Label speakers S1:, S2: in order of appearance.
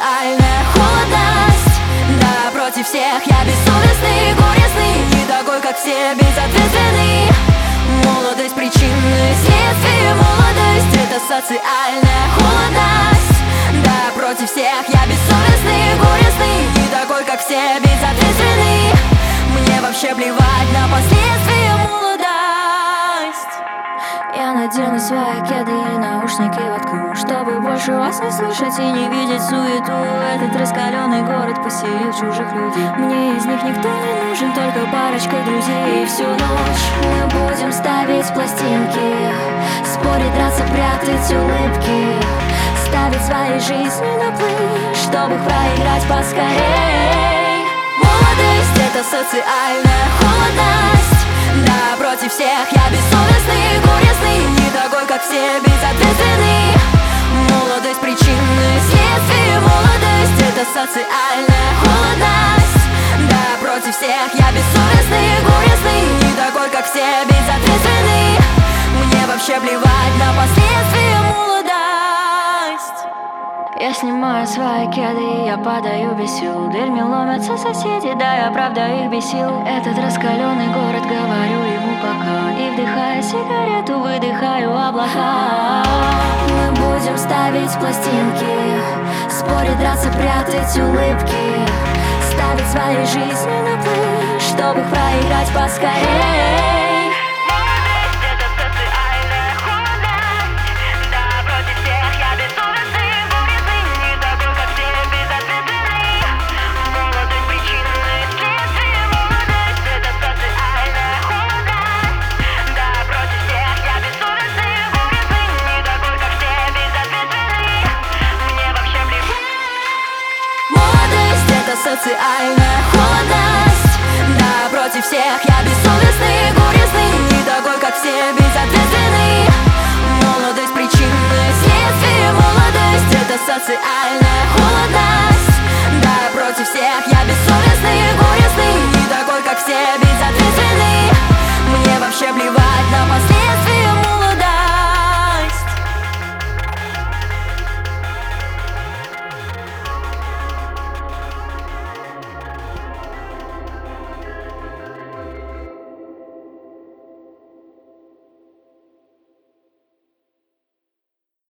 S1: социальная холодность. Да, против всех я бессовестный, горестный, не такой, как все, безответственный. Молодость — причины, следствие, молодость — это социальная холодность. Да, против всех я бессовестный, горестный, не такой, как все, безответственный. Мне вообще плевать на последствия, молодость. Я надену свои кеды и наушники воткну, чтобы больше вас не слышать и не видеть суету. Этот раскаленный город поселил чужих людей. Мне из них никто не нужен, только парочка друзей. И всю ночь мы будем ставить пластинки, спорить, драться, прятать улыбки, ставить свои жизни на плей, чтобы проиграть поскорей. Молодость — это социальная холодность. Да, против всех я бессовестный, горестный, не такой, как все, безответственный. Молодость — причины, следствие, молодость — это социальная холодность. Да, против всех я бессовестный, горестный, не такой, как все, безответственный. Мне вообще плевать на последствия, молодость. Я снимаю свои кеды и я падаю без сил. Дверьми ломятся соседи, да, я правда их бесил. Этот раскаленный город, говорю ему пока, и вдыхая сигарету, выдыхаю облака. Мы будем ставить пластинки, спорить, драться, прятать улыбки, ставить свои жизни на плей, чтобы проиграть поскорей. Социальная холодность. Да, против всех